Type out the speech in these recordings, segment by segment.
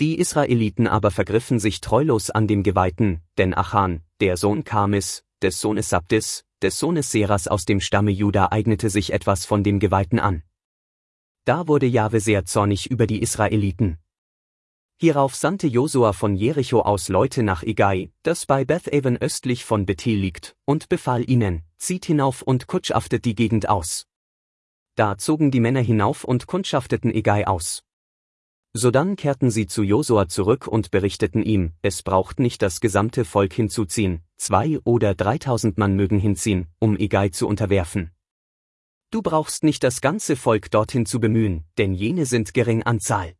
Die Israeliten aber vergriffen sich treulos an dem Geweihten, denn Achan, der Sohn Karmis, des Sohnes Sabdis, des Sohnes Seras aus dem Stamme Juda eignete sich etwas von dem Geweihten an. Da wurde Jahwe sehr zornig über die Israeliten. Hierauf sandte Josua von Jericho aus Leute nach Egai, das bei Beth-Aven östlich von Bethel liegt, und befahl ihnen, zieht hinauf und kundschaftet die Gegend aus. Da zogen die Männer hinauf und kundschafteten Egai aus. Sodann kehrten sie zu Josua zurück und berichteten ihm, es braucht nicht das gesamte Volk hinzuziehen, 2.000 oder 3.000 Mann mögen hinziehen, um Egai zu unterwerfen. Du brauchst nicht das ganze Volk dorthin zu bemühen, denn jene sind gering an Zahl.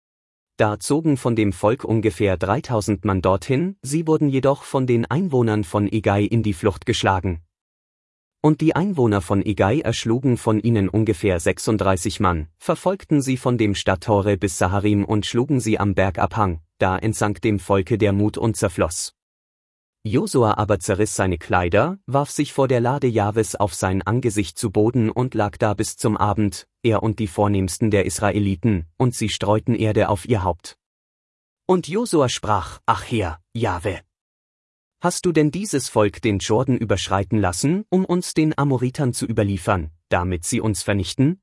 Da zogen von dem Volk ungefähr 3.000 Mann dorthin, sie wurden jedoch von den Einwohnern von Egai in die Flucht geschlagen. Und die Einwohner von Egai erschlugen von ihnen ungefähr 36 Mann, verfolgten sie von dem Stadttore bis Saharim und schlugen sie am Bergabhang, da entsank dem Volke der Mut und zerfloss. Josua aber zerriss seine Kleider, warf sich vor der Lade Jahwes auf sein Angesicht zu Boden und lag da bis zum Abend, er und die Vornehmsten der Israeliten, und sie streuten Erde auf ihr Haupt. Und Josua sprach, ach Herr, Jahwe! Hast du denn dieses Volk den Jordan überschreiten lassen, um uns den Amoritern zu überliefern, damit sie uns vernichten?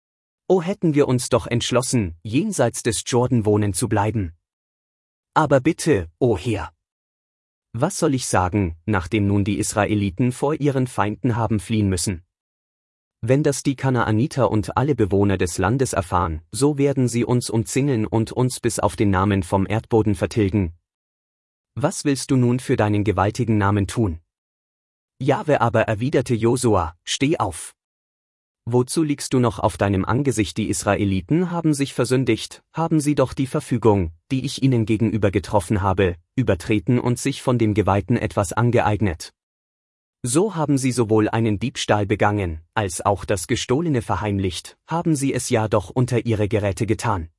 O hätten wir uns doch entschlossen, jenseits des Jordan wohnen zu bleiben. Aber bitte, o Herr! Was soll ich sagen, nachdem nun die Israeliten vor ihren Feinden haben fliehen müssen? Wenn das die Kanaaniter und alle Bewohner des Landes erfahren, so werden sie uns umzingeln und uns bis auf den Namen vom Erdboden vertilgen. Was willst du nun für deinen gewaltigen Namen tun? Jahwe aber erwiderte Josua, steh auf. Wozu liegst du noch auf deinem Angesicht? Die Israeliten haben sich versündigt, haben sie doch die Verfügung, die ich ihnen gegenüber getroffen habe, übertreten und sich von dem Geweihten etwas angeeignet. So haben sie sowohl einen Diebstahl begangen, als auch das Gestohlene verheimlicht, haben sie es ja doch unter ihre Geräte getan.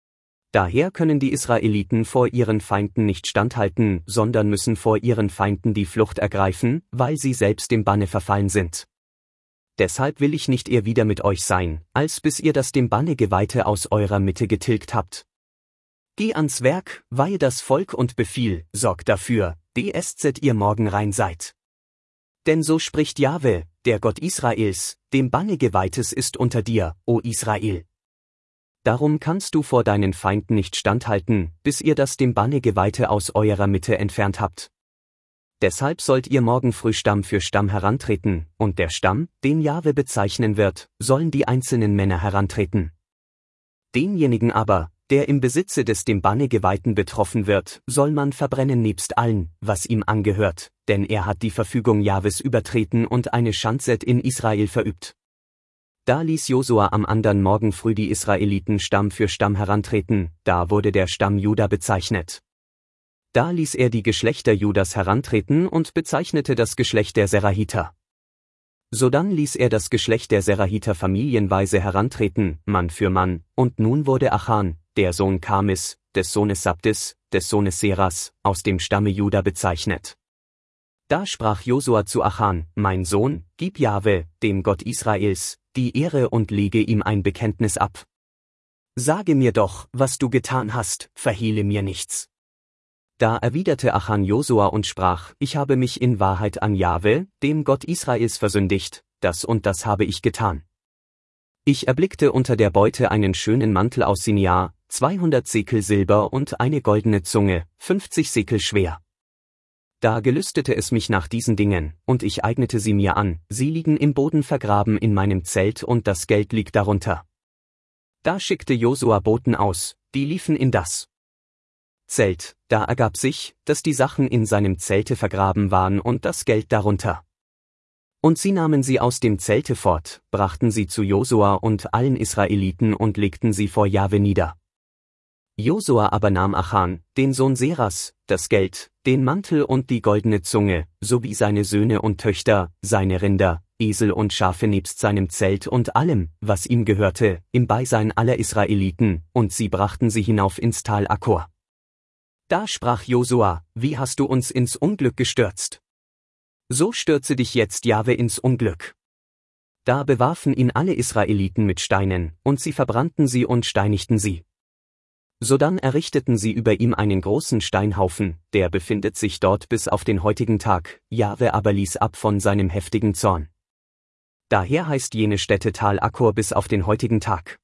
Daher können die Israeliten vor ihren Feinden nicht standhalten, sondern müssen vor ihren Feinden die Flucht ergreifen, weil sie selbst dem Banne verfallen sind. Deshalb will ich nicht eher wieder mit euch sein, als bis ihr das dem Banne Geweihte aus eurer Mitte getilgt habt. Geh ans Werk, weihe das Volk und befiehl, sorgt dafür, dass ihr morgen rein seid. Denn so spricht Jahwe, der Gott Israels, dem Banne Geweihtes ist unter dir, o Israel. Darum kannst du vor deinen Feinden nicht standhalten, bis ihr das dem Banne Geweihte aus eurer Mitte entfernt habt. Deshalb sollt ihr morgen früh Stamm für Stamm herantreten, und der Stamm, den Jahwe bezeichnen wird, sollen die einzelnen Männer herantreten. Denjenigen aber, der im Besitze des dem Banne Geweihten betroffen wird, soll man verbrennen nebst allen, was ihm angehört, denn er hat die Verfügung Jahwes übertreten und eine Schandset in Israel verübt. Da ließ Josua am andern Morgen früh die Israeliten Stamm für Stamm herantreten, da wurde der Stamm Juda bezeichnet. Da ließ er die Geschlechter Judas herantreten und bezeichnete das Geschlecht der Serahiter. Sodann ließ er das Geschlecht der Serahiter familienweise herantreten, Mann für Mann, und nun wurde Achan, der Sohn Karmis, des Sohnes Sabdis, des Sohnes Seras, aus dem Stamme Juda bezeichnet. Da sprach Josua zu Achan, mein Sohn, gib Jahwe, dem Gott Israels, die Ehre und lege ihm ein Bekenntnis ab. Sage mir doch, was du getan hast, verhehle mir nichts. Da erwiderte Achan Josua und sprach, ich habe mich in Wahrheit an Jahwe, dem Gott Israels versündigt, das und das habe ich getan. Ich erblickte unter der Beute einen schönen Mantel aus Siniar, 200 Sekel Silber und eine goldene Zunge, 50 Sekel schwer. Da gelüstete es mich nach diesen Dingen, und ich eignete sie mir an, sie liegen im Boden vergraben in meinem Zelt und das Geld liegt darunter. Da schickte Josua Boten aus, die liefen in das Zelt, da ergab sich, dass die Sachen in seinem Zelte vergraben waren und das Geld darunter. Und sie nahmen sie aus dem Zelte fort, brachten sie zu Josua und allen Israeliten und legten sie vor Jahwe nieder. Josua aber nahm Achan, den Sohn Seras, das Geld, den Mantel und die goldene Zunge, sowie seine Söhne und Töchter, seine Rinder, Esel und Schafe nebst seinem Zelt und allem, was ihm gehörte, im Beisein aller Israeliten, und sie brachten sie hinauf ins Tal Akor. Da sprach Josua, wie hast du uns ins Unglück gestürzt? So stürze dich jetzt Jahwe ins Unglück. Da bewarfen ihn alle Israeliten mit Steinen, und sie verbrannten sie und steinigten sie. Sodann errichteten sie über ihm einen großen Steinhaufen, der befindet sich dort bis auf den heutigen Tag, Jahwe aber ließ ab von seinem heftigen Zorn. Daher heißt jene Stätte Tal Akor bis auf den heutigen Tag.